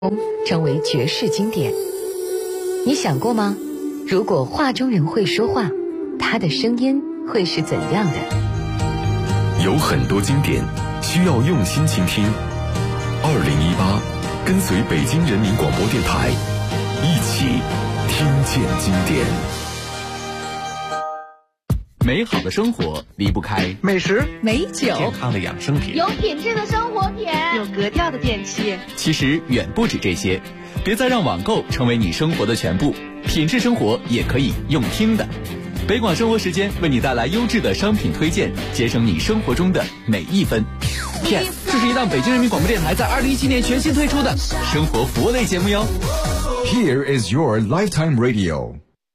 成为绝世经典。你想过吗？如果画中人会说话，他的声音会是怎样的？ 有很多经典需要用心倾听。2018，跟随北京人民广播电台，一起听见经典。 美好的生活离不开美食、 美酒、 健康的养生品， 有品质的生活品， 有格调的电器。 其实远不止这些，别再让网购成为你生活的全部，品质生活也可以用听的。北广生活时间为你带来优质的商品推荐，节省你生活中的每一分。Yes， 这是一档北京人民广播电台在2017年全新推出的生活服务类节目哟。 Here is your lifetime radio。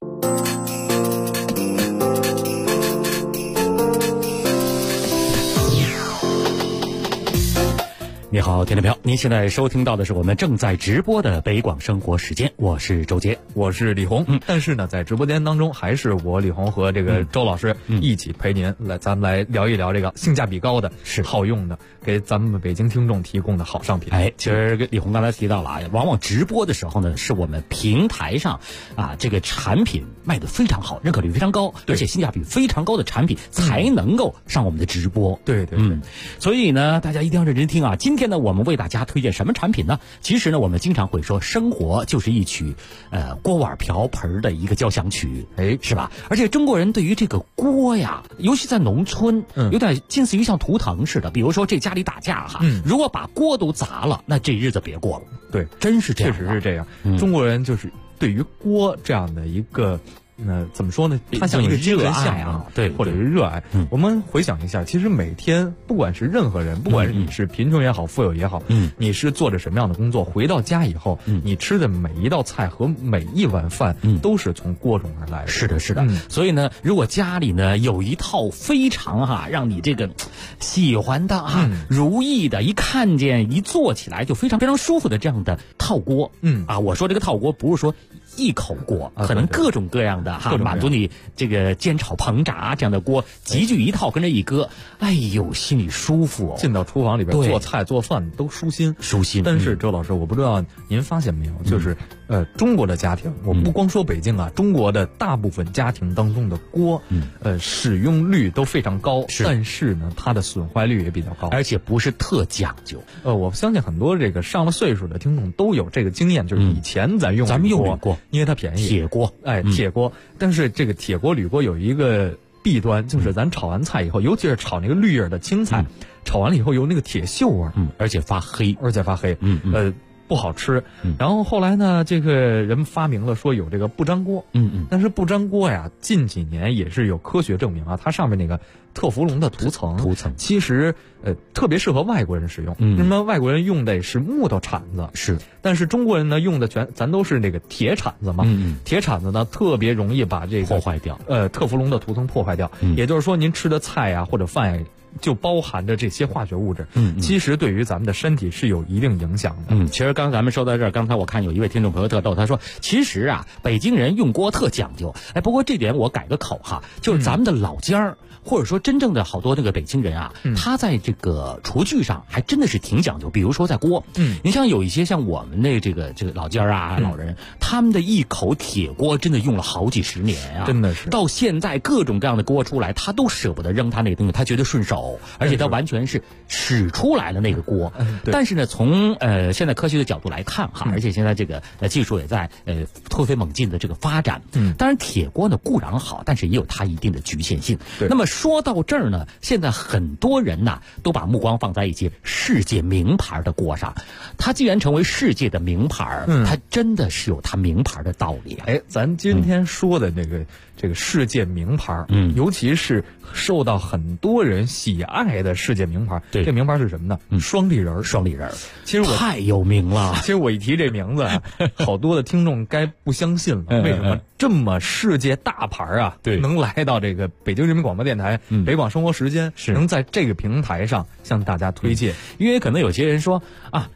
你好，听众朋友，您现在收听到的是我们正在直播的北广生活时间，我是周杰， 我是李红。但是呢，在直播间当中，还是我李红和这个周老师一起陪您来，咱们来聊一聊这个性价比高的、是好用的，给咱们北京听众提供的好商品。 其实李红刚才提到了啊，往往直播的时候呢，是我们平台上这个产品卖得非常好，认可率非常高，而且性价比非常高的产品才能够上我们的直播。 对， 所以呢，大家一定要认真听啊。今天呢，我们为大家推荐什么产品呢？其实呢，我们经常会说，生活就是一曲锅碗瓢盆的一个交响曲，是吧？而且中国人对于这个锅呀，尤其在农村，有点近似于像图腾似的。比如说这家里打架如果把锅都砸了，那这日子别过了。 对， 真是这样， 确实是这样。中国人就是对于锅这样的一个。怎么说呢？它像一个精神象征， 对， 或者是热爱。我们回想一下，其实每天不管是任何人，不管是你是贫穷也好，富有也好，你是做着什么样的工作，回到家以后，你吃的每一道菜和每一碗饭，都是从锅中而来的。 是的，是的。所以呢，如果家里呢有一套非常让你这个喜欢的如意的，一看见一做起来就非常非常舒服的这样的套锅，我说这个套锅不是说一口锅，可能各种各样的满足你这个煎炒烹炸这样的锅集聚一套，跟着一搁，哎呦，心里舒服进到厨房里边做菜做饭都舒心。但是周老师，我不知道您发现没有，就是中国的家庭，我不光说北京中国的大部分家庭当中的锅，使用率都非常高，但是呢，它的损坏率也比较高， 而且不是特讲究。 我相信很多这个上了岁数的听众都有这个经验，就是以前咱们用铝锅，因为它便宜， 铁锅， 铁锅。但是这个铁锅铝锅有一个弊端，就是咱炒完菜以后，尤其是炒那个绿叶的青菜，炒完了以后有那个铁锈味， 而且发黑， 不好吃。然后后来呢，这个人们发明了说有这个不粘锅，但是不粘锅呀，近几年也是有科学证明它上面那个特氟龙的涂层其实特别适合外国人使用。那么外国人用的是木头铲子，但是中国人呢用的咱都是那个铁铲子嘛，铁铲子呢特别容易把这个破坏掉， 特氟龙的涂层破坏掉。也就是说，您吃的菜或者饭就包含着这些化学物质，其实对于咱们的身体是有一定影响的。 其实刚咱们说到这儿，刚才我看有一位听众朋友特逗，他说其实北京人用锅特讲究。不过这点我改个口就是咱们的老家儿，或者说真正的好多那个北京人他在这个厨具上还真的是挺讲究。比如说在锅，你像有一些像我们的这个老家儿老人，他们的一口铁锅真的用了好几十年真的是到现在各种各样的锅出来，他都舍不得扔他那个东西，他觉得顺手，而且他完全是使出来了那个锅。但是呢，从现在科学的角度来看而且现在这个技术也在突飞猛进的这个发展。当然铁锅呢固然好，但是也有它一定的局限性。那么说到这儿呢，现在很多人都把目光放在一些世界名牌的锅上。它既然成为世界的名牌，它真的是有它名牌的道理。 咱今天说的这个世界名牌，尤其是受到很多人喜爱的世界名牌，这名牌是什么呢？双立人。其实太有名了。 其实我一提这名字好多的听众该不相信了。为什么这么世界大牌能来到这个北京人民广播电台北广生活时间，能在这个平台上向大家推荐？ 因为可能有些人说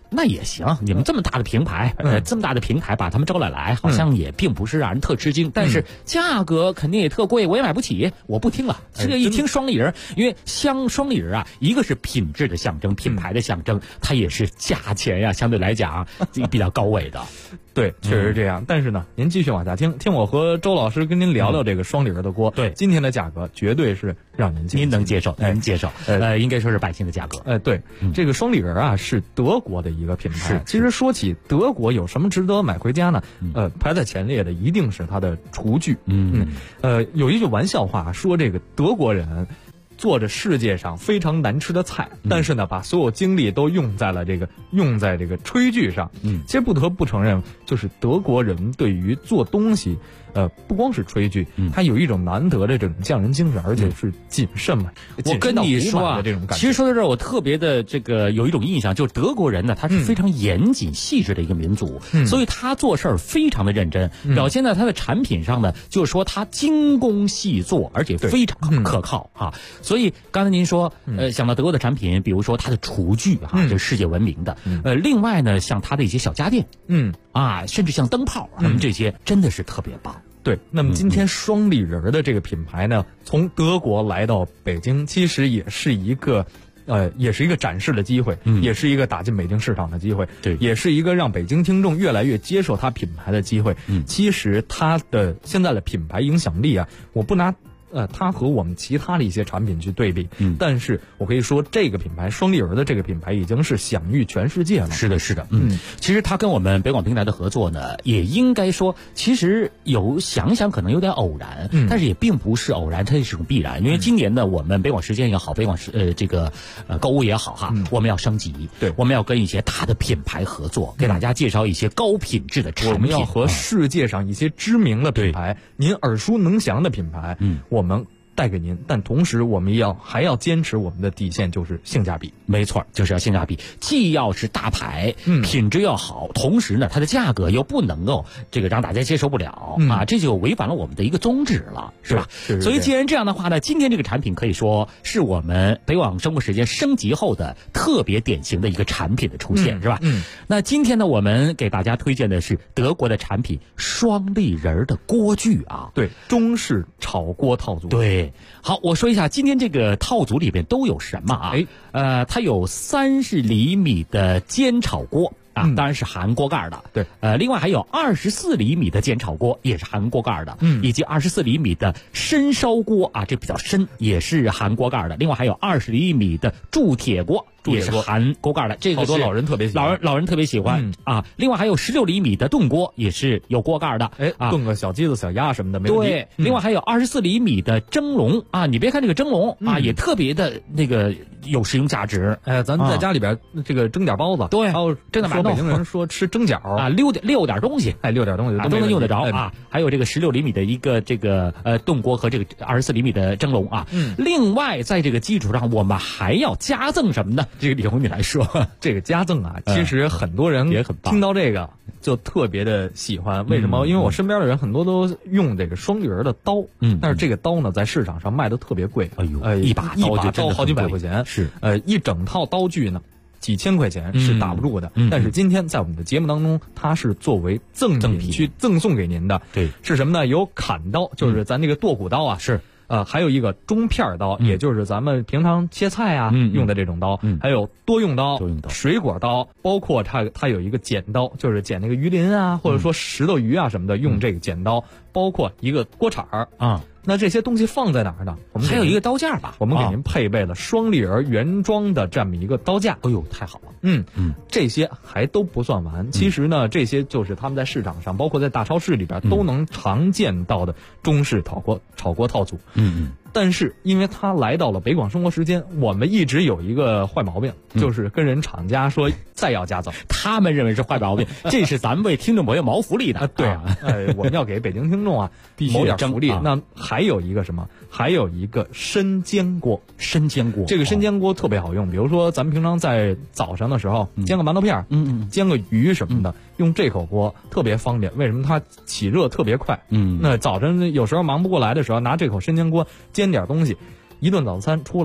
那也行，你们这么大的平台，这么大的平台把他们招来，好像也并不是让人特吃惊，但是价格肯定也特贵，我也买不起，我不听了。这个一听双立人，因为双立人啊，一个是品质的象征，品牌的象征，它也是价钱呀，相对来讲比较高位的。 对，确实是这样。但是呢，您继续往下听我和周老师跟您聊聊这个双立人的锅。 对， 今天的价格绝对是让您能接受，您接受。应该说是百姓的价格。 对，这个双立人啊是德国的一个品牌。其实说起德国有什么值得买回家呢？排在前列的一定是它的厨具。有一句玩笑话说，这个德国人做着世界上非常难吃的菜，但是呢，把所有精力都用在这个炊具上。其实不得不承认，就是德国人对于做东西，不光是炊具，他有一种难得的这种匠人精神，而且是谨慎嘛。 我跟你说啊， 这种感觉， 其实说到这儿，我特别的有一种印象，就是德国人呢，他是非常严谨细致的一个民族，所以他做事儿非常的认真，表现在他的产品上呢，就是说他精工细作，而且非常可靠啊。所以刚才您说，想到德国的产品，比如说它的厨具哈，这是世界闻名的。另外呢，像它的一些小家电，甚至像灯泡，这些真的是特别棒。 对，那么今天双立人的这个品牌呢，从德国来到北京，其实也是一个展示的机会，也是一个打进北京市场的机会， 对， 也是一个让北京听众越来越接受它品牌的机会。其实它的现在的品牌影响力啊，我不拿它和我们其他的一些产品去对比，但是我可以说这个品牌双立人的这个品牌已经是享誉全世界了。 是的，其实它跟我们北广平台的合作呢，也应该说，其实想想可能有点偶然，但是也并不是偶然，它是一种必然。因为今年呢，我们北广时间也好，北广购物也好哈，我们要升级，对，我们要跟一些大的品牌合作，给大家介绍一些高品质的产品， 我们要和世界上一些知名的品牌，您耳熟能详的品牌，我们带给您，但同时我们还要坚持我们的底线，就是性价比。 没错，就是要性价比，既要是大牌，品质要好，同时呢，它的价格又不能够让大家接受不了啊，这就违反了我们的一个宗旨了，是吧？所以既然这样的话呢，今天这个产品可以说是我们北广生活时间升级后的特别典型的一个产品的出现，是吧？那今天呢，我们给大家推荐的是德国的产品双立人的锅具啊， 对，中式炒锅套组。 对，好，我说一下今天这个套组里边都有什么啊？它有30厘米的煎炒锅啊，当然是含锅盖的。 对， 另外还有24厘米的煎炒锅，也是含锅盖的。以及24厘米的深烧锅啊，这比较深，也是含锅盖的。另外还有20厘米的铸铁锅，也是含锅盖的。这个好多老人特别喜欢， 老人特别喜欢啊。另外还有16厘米的炖锅，也是有锅盖的。 炖个小鸡子、小鸭什么的没问题。 对，另外还有24厘米的蒸笼啊，你别看这个蒸笼啊，也特别的有实用价值。 咱在家里边蒸点包子， 对， 还有蒸点馒头。 北京人说吃蒸饺啊，溜点东西， 溜点东西都能用得着啊。还有这个16厘米的一个炖锅和这个24厘米的蒸笼啊。另外在这个基础上，我们还要加赠什么呢？这个李红你来说， 这个加赠啊，其实很多人也很棒， 听到这个就特别的喜欢。为什么？因为我身边的人很多都用这个双立人的刀，但是这个刀呢，在市场上卖的特别贵。 哎呦，一把刀好几百块钱， 是一整套刀具呢，几千块钱是打不住的。但是今天在我们的节目当中，它是作为赠品去赠送给您的。 对， 是什么呢？有砍刀，就是咱那个剁骨刀啊， 是。 还有一个中片刀，也就是咱们平常切菜啊用的这种刀，还有多用刀、水果刀，包括它有一个剪刀，就是剪那个鱼鳞啊，或者说石头鱼啊什么的，用这个剪刀，包括一个锅铲啊。那这些东西放在哪儿呢？我们还有一个刀架吧， 我们给您配备了双立人原装的这么一个刀架。 哎呦，太好了！ 这些还都不算完。其实呢，这些就是他们在市场上，包括在大超市里边都能常见到的中式炒锅套组。但是因为他来到了北广生活时间，我们一直有一个坏毛病，就是跟人厂家说再要加赠， 他们认为是坏毛病，这是咱们为听众朋友谋福利的。 对啊，我们要给北京听众啊谋点福利。那还有一个什么？还有一个深煎锅。这个深煎锅特别好用，比如说咱们平常在早上的时候煎个馒头片，煎个鱼什么的，用这口锅特别方便。为什么？它起热特别快。那早晨有时候忙不过来的时候，拿这口深煎锅煎点东西，一顿早餐出来了。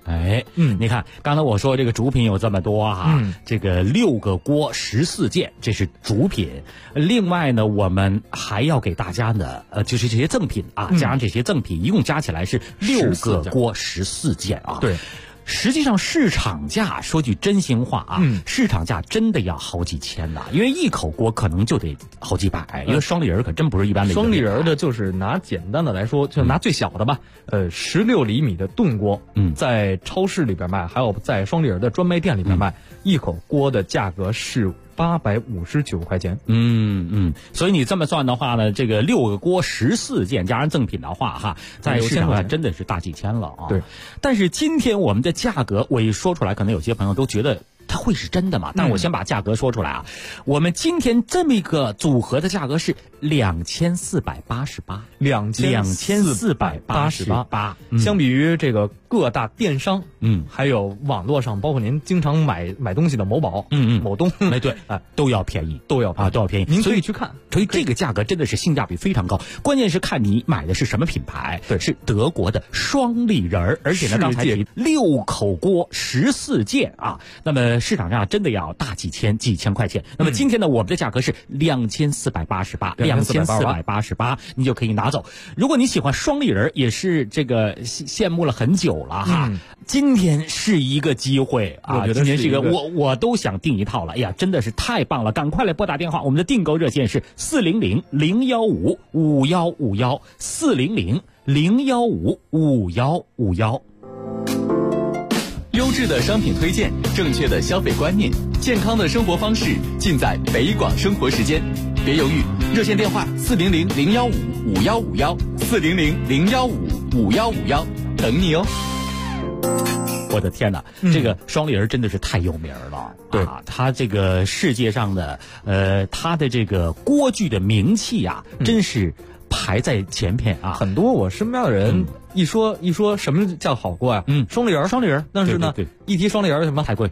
你看刚才我说这个主品有这么多哈，这个6个锅14件，这是主品。另外呢，我们还要给大家呢，就是这些赠品啊，加上这些赠品，一共加起来是6个锅14件啊。 对。 实际上市场价说句真心话啊，市场价真的要好几千呐，因为一口锅可能就得好几百，因为双立人可真不是一般的。 双立人的就是拿简单的来说，就拿最小的吧，16厘米的炖锅，在超市里边卖，还有在双立人的专卖店里边卖，一口锅的价格是859块钱。 所以你这么算的话呢，这个6个锅14件加上赠品的话哈，在市场上真的是大几千了啊。 对， 但是今天我们的价格我一说出来，可能有些朋友都觉得它会是真的吗？但我先把价格说出来啊，我们今天这么一个组合的价格是2488， 相比于这个各大电商，还有网络上，包括您经常买东西的某宝，某东， 对，都要便宜， 都要便宜，您可以去看。 所以这个价格真的是性价比非常高，关键是看你买的是什么品牌。 对， 是德国的双立人，而且呢，刚才提6口锅14件啊，那么市场上真的要大几千块钱。那么今天呢，我们的价格是2488，你就可以拿走。如果你喜欢双立人，也是这个羡慕了很久了哈。今天是一个机会啊！今天是一个我都想订一套了。哎呀，真的是太棒了！赶快来拨打电话，我们的订购热线是400-015-5151，400-015-5151。 优质的商品推荐，正确的消费观念，健康的生活方式，尽在北广生活时间。别犹豫，热线电话400-015-5151，400-015-5151，等你哦。 我的天哪，这个双立人真的是太有名了。 对啊，他这个世界上的他的这个锅具的名气啊，真是排在前边啊。 很多我身边的人一说什么叫好锅啊，双立人，但是呢，一提双立人什么太贵。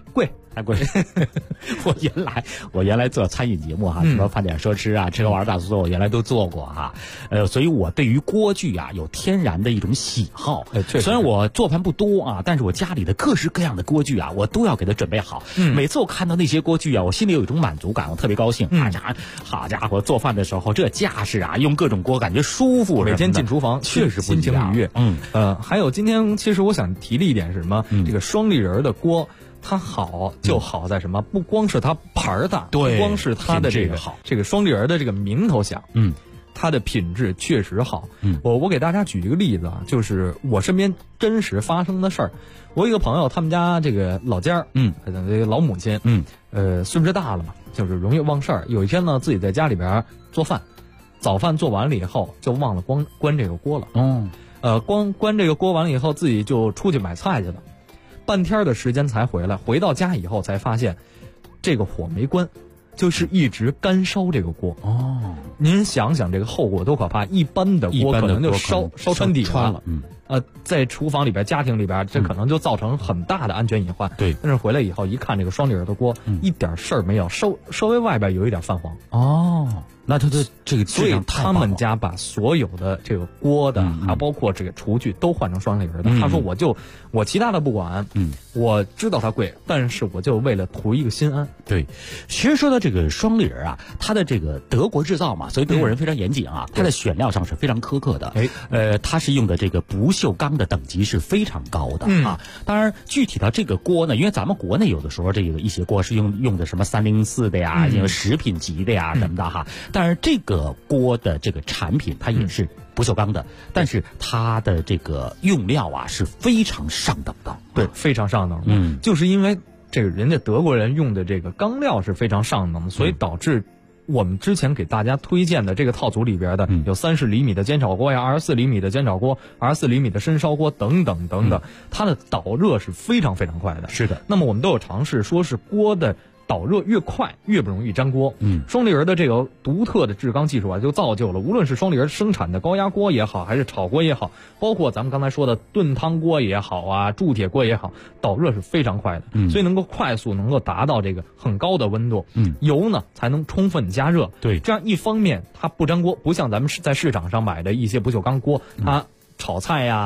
我原来做餐饮节目哈，什么饭点说吃啊，吃喝玩大做，我原来都做过哈。所以我对于锅具啊有天然的一种喜好。虽然我做饭不多啊，但是我家里的各式各样的锅具啊，我都要给它准备好。每次我看到那些锅具啊，我心里有一种满足感，我特别高兴。好家伙，做饭的时候这架势啊，用各种锅感觉舒服。 每天进厨房确实不一样， 心情愉悦。还有今天其实我想提的一点是什么？这个双立人的锅。它好就好在什么？不光是它牌大，不光是它的这个双立人的这个名头响，它的品质确实好。我给大家举一个例子啊，就是我身边真实发生的事儿。我有一个朋友，他们家这个老家这个老母亲，岁数大了嘛，就是容易忘事儿。有一天呢，自己在家里边做饭，早饭做完了以后，就忘了关这个锅了。关这个锅完了以后，自己就出去买菜去了。半天的时间才回来，回到家以后才发现，这个火没关，就是一直干烧这个锅。您想想这个后果多可怕！一般的锅可能就烧穿底了。在厨房里边、家庭里边，这可能就造成很大的安全隐患。 对， 但是回来以后一看，这个双立人的锅，一点事儿没有，稍微外边有一点泛黄。 那它的这个所以他们家把所有的这个锅的，还包括这个厨具都换成双立人的。他说我其他的不管，我知道它贵，但是我就为了图一个心安。 对，其实说到这个双立人啊，它的这个德国制造嘛，所以德国人非常严谨啊，它的选料上是非常苛刻的。它是用的这个不锈钢的等级是非常高的啊。当然，具体到这个锅呢，因为咱们国内有的时候这个一些锅是用的什么304的呀，食品级的呀什么的哈。当然，这个锅的这个产品它也是不锈钢的，但是它的这个用料啊是非常上等的。 对，非常上等。就是因为这个人家德国人用的这个钢料是非常上等的，所以导致我们之前给大家推荐的这个套组里边的有30厘米的煎炒锅呀，24厘米的煎炒锅，24厘米的深烧锅等等等等，它的导热是非常非常快的。 是的。 那么我们都有尝试，说是锅的导热越快越不容易粘锅。双立人的这个独特的制钢技术啊，就造就了无论是双立人生产的高压锅也好，还是炒锅也好，包括咱们刚才说的炖汤锅也好啊，铸铁锅也好，导热是非常快的。所以能够快速能够达到这个很高的温度。油呢才能充分加热。 对， 这样一方面它不粘锅，不像咱们在市场上买的一些不锈钢锅，它炒菜呀、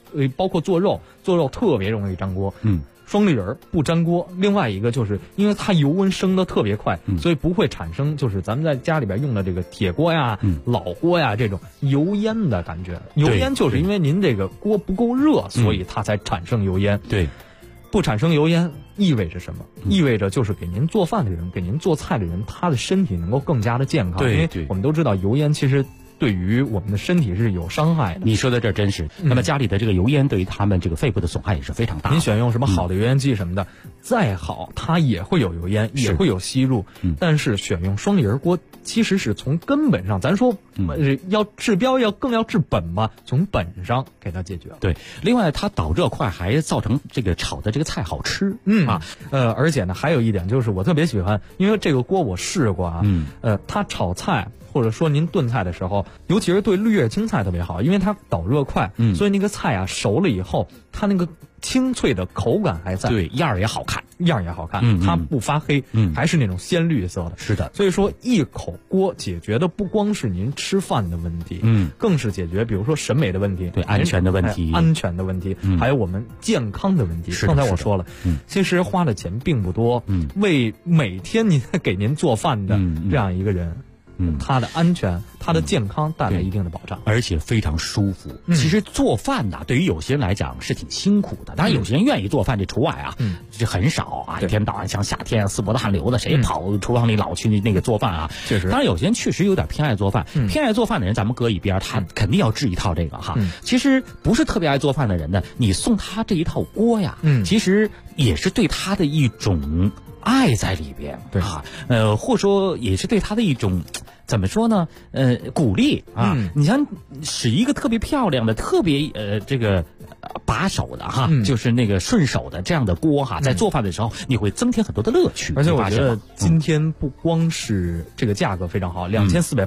包括做肉特别容易粘锅。双立人不粘锅，另外一个就是因为它油温升得特别快，所以不会产生就是咱们在家里边用的这个铁锅呀、老锅呀这种油烟的感觉。油烟就是因为您这个锅不够热，所以它才产生油烟。 对， 不产生油烟意味着什么？意味着就是给您做饭的人、给您做菜的人，他的身体能够更加的健康。 对， 因为我们都知道油烟其实对于我们的身体是有伤害的。 你说的这真是。那么家里的这个油烟对于他们这个肺部的损害也是非常大的。 您选用什么好的油烟机什么的，再好它也会有油烟，也会有吸入。但是选用双立人锅，其实是从根本上，咱说要治标更要治本嘛，从本上给它解决了。 对，另外它导热快，还造成这个炒的这个菜好吃。 而且呢，还有一点就是我特别喜欢，因为这个锅我试过啊。它炒菜或者说您炖菜的时候，尤其是对绿叶青菜特别好，因为它导热快，所以那个菜啊熟了以后，它那个清脆的口感还在， 对，样儿也好看， 它不发黑，还是那种鲜绿色的。 是的， 所以说一口锅解决的不光是您吃饭的问题，更是解决比如说审美的问题， 对，安全的问题， 还有我们健康的问题。刚才我说了，其实花的钱并不多，为每天您给您做饭的这样一个人。它的安全、它的健康带来一定的保障， 而且非常舒服。其实做饭呢，对于有些人来讲是挺辛苦的，当然有些人愿意做饭，这除外啊，这很少啊。一天到晚像夏天四脖子汗流的，谁跑厨房里老去那个做饭啊？ 确实， 当然有些人确实有点偏爱做饭，偏爱做饭的人咱们搁一边，他肯定要治一套这个哈。其实不是特别爱做饭的人呢，你送他这一套锅呀，其实也是对他的一种爱在里边， 对啊，或者说也是对他的一种。怎么说呢？鼓励啊！你像使一个特别漂亮的、特别这个把手的哈，就是那个顺手的这样的锅哈，在做饭的时候你会增添很多的乐趣。 而且我觉得今天不光是这个价格非常好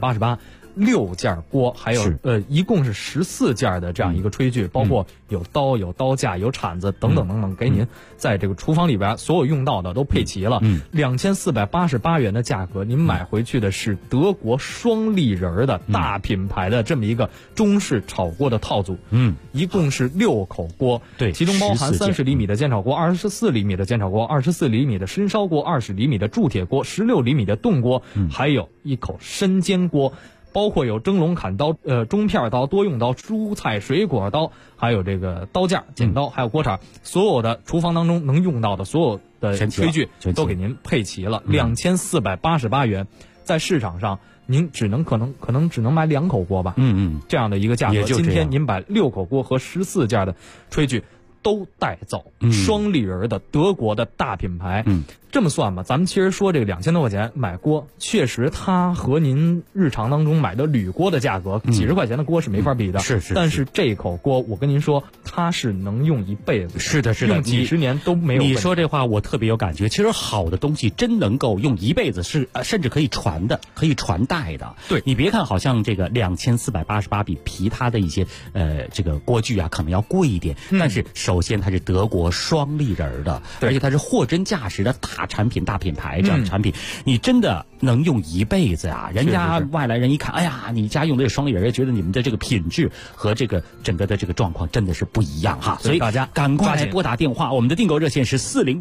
，2488。6件锅，还有一共是14件的这样一个炊具，包括有刀、有刀架、有铲子等等等等，给您在这个厨房里边所有用到的都配齐了。2488元的价格，您买回去的是德国双立人的大品牌的这么一个中式炒锅的套组。一共是6口锅， 对， 其中包含30厘米的煎炒锅、24厘米的煎炒锅、24厘米的深烧锅、20厘米的铸铁锅、16厘米的炖锅，还有一口深煎锅。包括有蒸笼、砍刀、中片刀、多用刀、蔬菜水果刀，还有这个刀架、剪刀，还有锅铲，所有的厨房当中能用到的所有的炊具都给您配齐了。2488元，在市场上您可能只能买2口锅吧。这样的一个价格，今天您把6口锅和14件的炊具都带走，双立人的德国的大品牌。这么算吧，咱们其实说这个2000多块钱买锅，确实它和您日常当中买的铝锅的价格，几十块钱的锅是没法比的。 是。 但是这口锅，我跟您说，它是能用一辈子。 是的， 用几十年都没有问题。 你说这话我特别有感觉。其实好的东西真能够用一辈子，甚至可以传的，可以传代的。 对， 你别看好像这个2488比其他的一些这个锅具啊可能要贵一点，但是首先它是德国双立人的，而且它是货真价实的大产品、大品牌这样的产品，你真的能用一辈子啊！人家外来人一看，哎呀，你家用的这双立人，觉得你们的这个品质和这个整个的这个状况真的是不一样哈。所以大家赶快来拨打电话，我们的订购热线是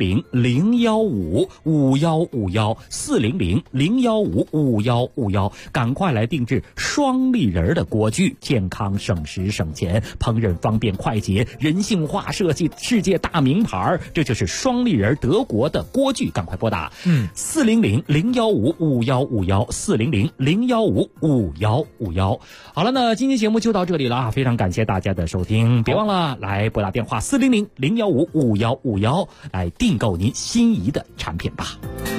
400-015-5151，400-015-5151，赶快来定制双立人的锅具，健康省时省钱，烹饪方便快捷，人性化设计，世界大名牌，这就是双立人德国的锅具，赶快拨打400-015-5151，400-015-5151。好了，那今天节目就到这里了啊，非常感谢大家的收听，别忘了来拨打电话400-015-5151来订购您心仪的产品吧。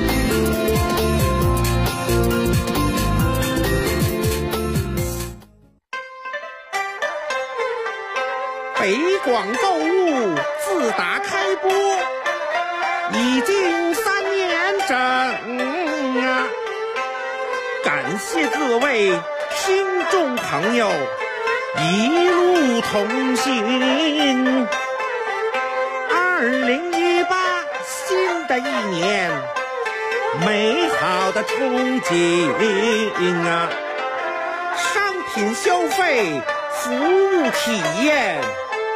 北广购物自打开播已经3年整啊！感谢各位听众朋友一路同行。2018新的一年，美好的憧憬啊！商品消费、服务体验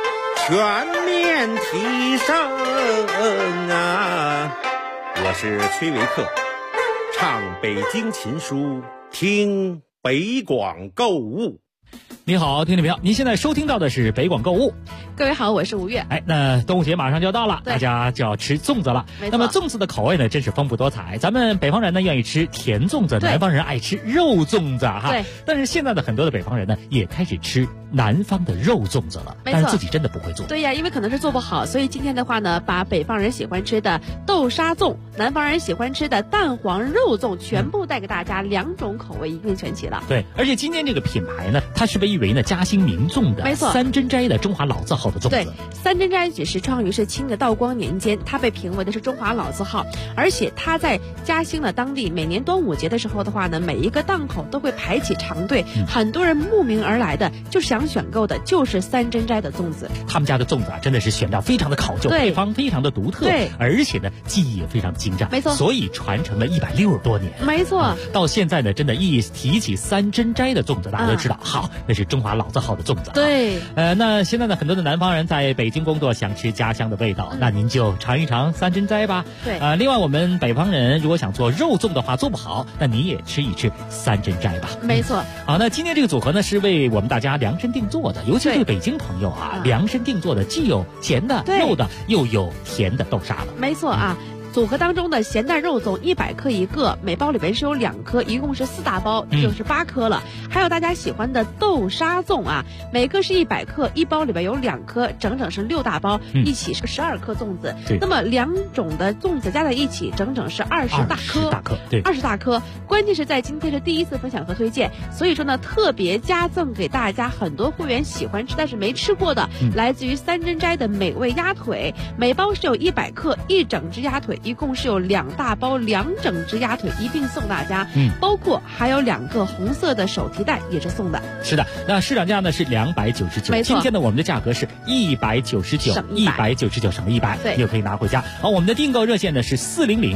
全面提升啊！我是崔维克，唱北京琴书，听北广购物。 你好，听众朋友，您现在收听到的是北广购物。 各位好，我是吴越。 那端午节马上就要到了，大家就要吃粽子了。那么粽子的口味呢，真是丰富多彩。咱们北方人呢愿意吃甜粽子，南方人爱吃肉粽子哈。 对。 但是现在的很多的北方人呢，也开始吃南方的肉粽子了，但是自己真的不会做。 对呀，因为可能是做不好，所以今天的话呢，把北方人喜欢吃的豆沙粽，南方人喜欢吃的蛋黄肉粽，全部带给大家2种口味一并选起了。 对，而且今天这个品牌呢，它是被誉为呢嘉兴名粽的， 没错， 三珍斋的中华老字号的粽子。 对，三珍斋只是创于是清的道光年间，它被评为的是中华老字号，而且它在嘉兴的当地，每年端午节的时候的话呢，每一个档口都会排起长队，很多人慕名而来的，就是想选购的就是三珍斋的粽子。 他们家的粽子啊，真的是选料非常的考究，配方非常的独特， 对， 而且呢技艺也非常精湛， 没错， 所以传承了160多年， 没错。 到现在呢，真的一提起三珍斋的粽子，大家都知道，好，那是中华老字号的粽子。 对， 那现在呢，很多的南方人在北京工作，想吃家乡的味道，那您就尝一尝三珍斋吧。 对， 另外我们北方人如果想做肉粽的话，做不好，那你也吃一吃三珍斋吧。 没错。 好，那今天这个组合呢，是为我们大家量身定做的，尤其对北京朋友啊，量身定做的，既有咸的、肉的，又有甜的豆沙的。 没错啊。组合当中的咸蛋肉粽100克一个，每包里边是有2颗，一共是4大包，就是8颗了。还有大家喜欢的豆沙粽啊，每个是100克，一包里边有2颗，整整是6大包，一起是12颗粽子。那么2种的粽子加在一起，整整是20大颗。 对 ，20大颗。关键是在今天是第一次分享和推荐，所以说呢，特别加赠给大家很多会员喜欢吃但是没吃过的，来自于三珍斋的美味鸭腿，每包是有100克，1整只鸭腿。一共是有2大包2整只鸭腿一并送大家，包括还有2个红色的手提袋也是送的。 是的，那市场价呢是299， 没错。 今天呢我们的价格是199，199省100， 对， 你就可以拿回家。好，我们的订购热线呢是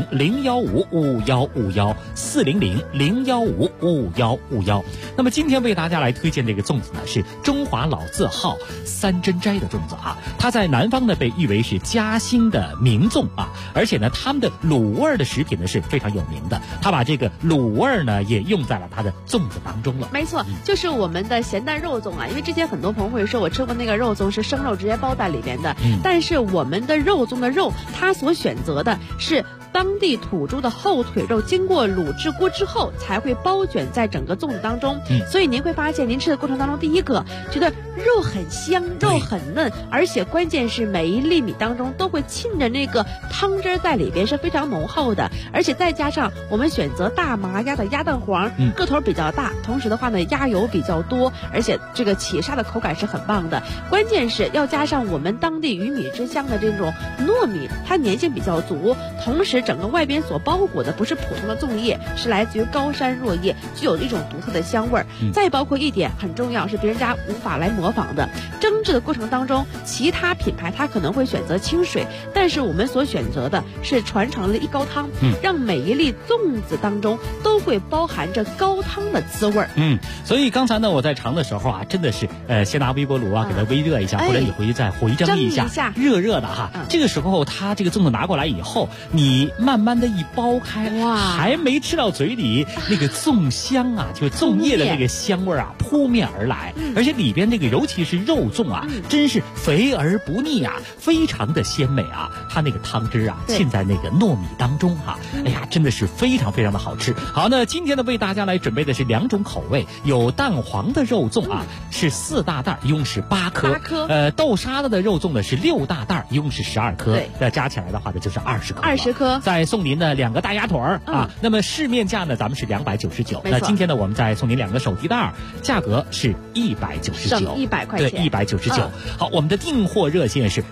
400-015-5151，400-015-5151。那么今天为大家来推荐这个粽子呢，是中华老字号三珍斋的粽子啊，它在南方呢被誉为是嘉兴的名粽啊。而且呢，他们的卤味的食品呢是非常有名的，他把这个卤味呢也用在了他的粽子当中了。 没错，就是我们的咸蛋肉粽啊，因为之前很多朋友会说我吃过那个肉粽是生肉直接包在里边的，但是我们的肉粽的肉，它所选择的是当地土猪的后腿肉，经过卤制过之后才会包卷在整个粽子当中，所以您会发现您吃的过程当中，第一个觉得肉很香，肉很嫩，而且关键是每一粒米当中都会浸着那个汤汁在里边，是非常浓厚的，而且再加上我们选择大麻鸭的鸭蛋黄，个头比较大，同时的话呢鸭油比较多，而且这个起沙的口感是很棒的，关键是要加上我们当地鱼米之乡的这种糯米，它粘性比较足，同时整个外边所包裹的不是普通的粽叶，是来自于高山若叶，具有一种独特的香味儿。再包括一点很重要，是别人家无法来模仿的，蒸制的过程当中，其他品牌它可能会选择清水，但是我们所选择的是传承了一高汤，让每一粒粽子当中都会包含着高汤的滋味儿。 所以刚才呢我在尝的时候啊，真的是先拿微波炉啊给它微热一下，或者你回去再回蒸一下，热热的哈。这个时候它这个粽子拿过来以后，你慢慢的一剥开，哇，还没吃到嘴里，那个粽香啊，就是粽叶的那个香味啊扑面而来，而且里边这个尤其是肉粽啊，真是肥而不腻啊，非常的鲜美啊，它那个汤汁啊浸在那个糯米当中哈，哎呀，真的是非常非常的好吃。好，那今天呢为大家来准备的是2种口味，有蛋黄的肉粽啊，是4大袋，一共是8颗，豆沙的肉粽呢是6大袋，一共是12颗，那加起来的话呢就是20颗，再送您的2个大鸭腿啊。那么市面价呢咱们是299，那今天呢我们再送您2个手提袋，价格是199， 省100块钱， 对，199。好，我们的订货热线是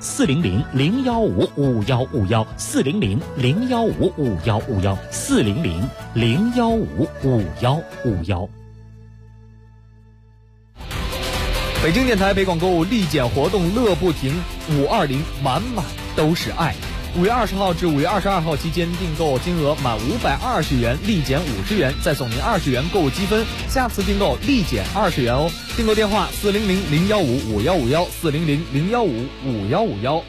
400-015-5151，400-015-5151，400-015-5151。 北京电台北广购物立减活动乐不停，520满满都是爱。 5月20号至5月22号期间订购金额满520元立减50元，再送您20元购物积分，下次订购立减20元哦。订购电话400-015-5151 400-015-5151。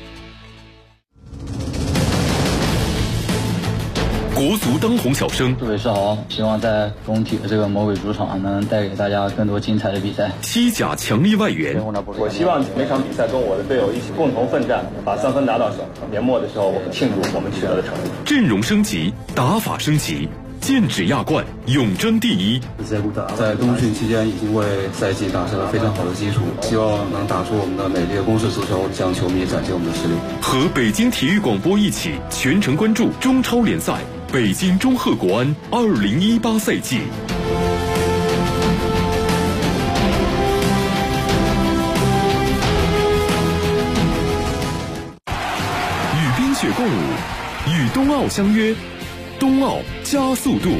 国足当红小生， 祝伟是好，希望在工体的这个魔鬼主场能带给大家更多精彩的比赛。 西甲强力外援， 我希望每场比赛跟我的队友一起共同奋战，把3分拿到手。年末的时候，我们庆祝我们取得的成绩。 阵容升级，打法升级，剑指亚冠，永争第一。 在冬训期间已经为赛季打下了非常好的基础，希望能打出我们的美丽的攻势足球，向球迷展现我们的实力。 和北京体育广播一起全程关注中超联赛北京中赫国安2018赛季。与冰雪共舞，与冬奥相约，冬奥加速度。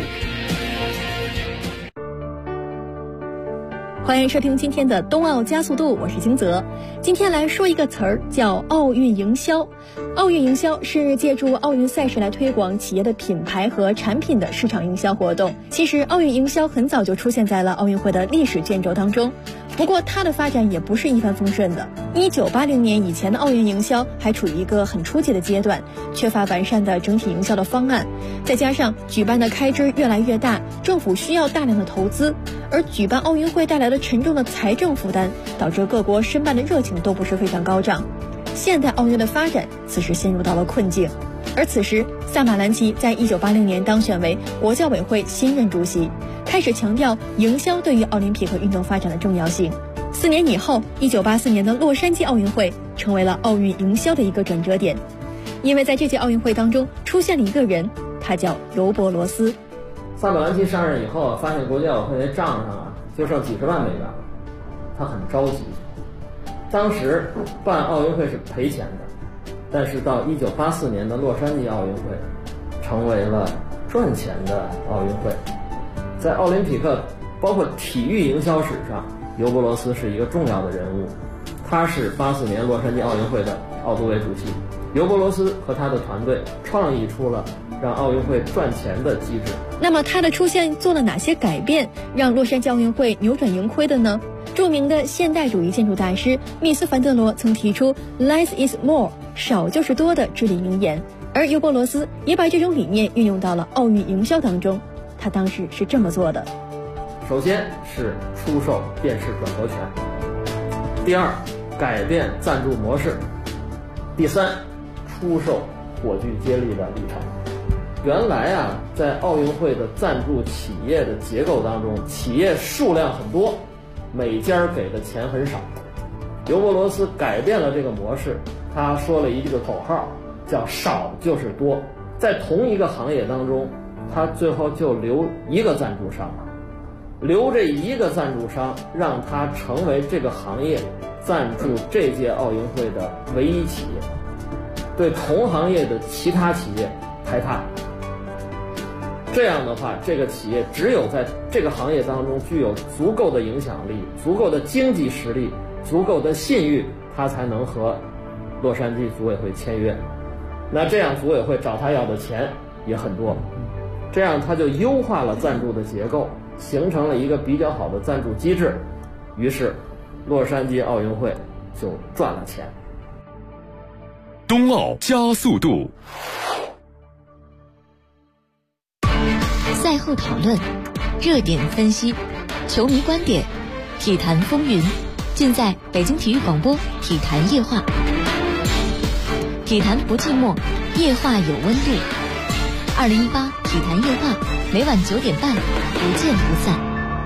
欢迎收听今天的冬奥加速度，我是金泽。今天来说一个词儿，叫奥运营销。奥运营销是借助奥运赛事来推广企业的品牌和产品的市场营销活动。其实奥运营销很早就出现在了奥运会的历史卷轴当中，不过它的发展也不是一帆风顺的。1980年以前的奥运营销还处于一个很初级的阶段，缺乏完善的整体营销的方案，再加上举办的开支越来越大，政府需要大量的投资，而举办奥运会带来的沉重的财政负担，导致各国申办的热情都不是非常高涨。现代奥运的发展此时陷入到了困境，而此时萨马兰奇在1980年当选为国教委会新任主席，开始强调营销对于奥林匹克运动发展的重要性。4年以后，1984年的洛杉矶奥运会成为了奥运营销的一个转折点，因为在这届奥运会当中出现了一个人，他叫尤伯罗斯。 萨马兰奇上任以后，发现国际奥委会的账上就剩几十万美元了，他很着急。当时办奥运会是赔钱的，但是到1984年的洛杉矶奥运会成为了赚钱的奥运会。在奥林匹克包括体育营销史上，尤伯罗斯是一个重要的人物，他是84年洛杉矶奥运会的奥组委主席。尤伯罗斯和他的团队创意出了让奥运会赚钱的机制。 那么他的出现做了哪些改变，让洛杉矶奥运会扭转盈亏的呢？著名的现代主义建筑大师密斯凡德罗曾提出 Less is more， 少就是多的至理名言，而尤伯罗斯也把这种理念运用到了奥运营销当中。他当时是这么做的： 首先是出售电视转播权，第二改变赞助模式，第三出售火炬接力的里程。原来在奥运会的赞助企业的结构当中，企业数量很多，每家给的钱很少。尤伯罗斯改变了这个模式，他说了一句口号，叫少就是多。在同一个行业当中，他最后就留一个赞助商，留这一个赞助商，让他成为这个行业赞助这届奥运会的唯一企业，对同行业的其他企业排他。这样的话，这个企业只有在这个行业当中具有足够的影响力、足够的经济实力、足够的信誉，他才能和洛杉矶组委会签约。那这样组委会找他要的钱也很多，这样他就优化了赞助的结构，形成了一个比较好的赞助机制，于是洛杉矶奥运会就赚了钱。 冬奥加速度。 赛后讨论，热点分析，球迷观点，体坛风云，尽在北京体育广播体坛夜话。体坛不寂寞，夜话有温度。2018体坛夜话，每晚9点半，不见不散。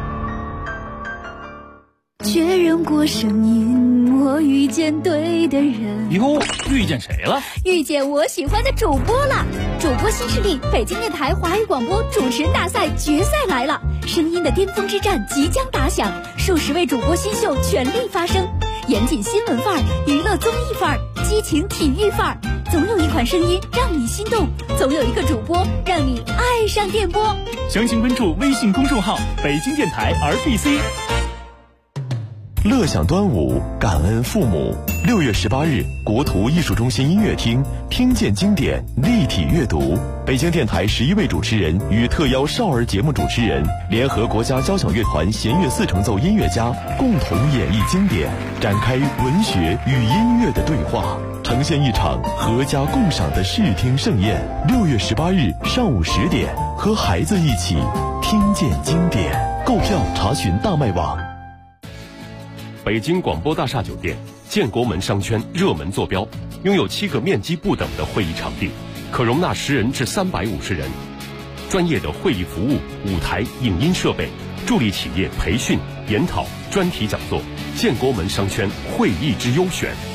确认过声音，我遇见对的人。 哟，遇见谁了？ 遇见我喜欢的主播了。主播新势力北京电台华语广播主持人大赛决赛来了，声音的巅峰之战即将打响，数十位主播新秀全力发声，严谨新闻范儿，娱乐综艺范儿，激情体育范儿，总有一款声音让你心动，总有一个主播让你爱上电波。 详情关注微信公众号北京电台 RBC。 乐享端午，感恩父母。6月18日，国图艺术中心音乐厅听见经典立体阅读，北京电台11位主持人与特邀少儿节目主持人联合国家交响乐团弦乐4重奏音乐家共同演绎经典，展开文学与音乐的对话，呈现一场合家共赏的视听盛宴。6月18日上午10点，和孩子一起听见经典。购票查询大麦网。 北京广播大厦酒店建国门商圈热门坐标，拥有7个面积不等的会议场地，可容纳10人至350人。专业的会议服务、舞台、影音设备，助力企业培训、研讨、专题讲座。建国门商圈会议之优选。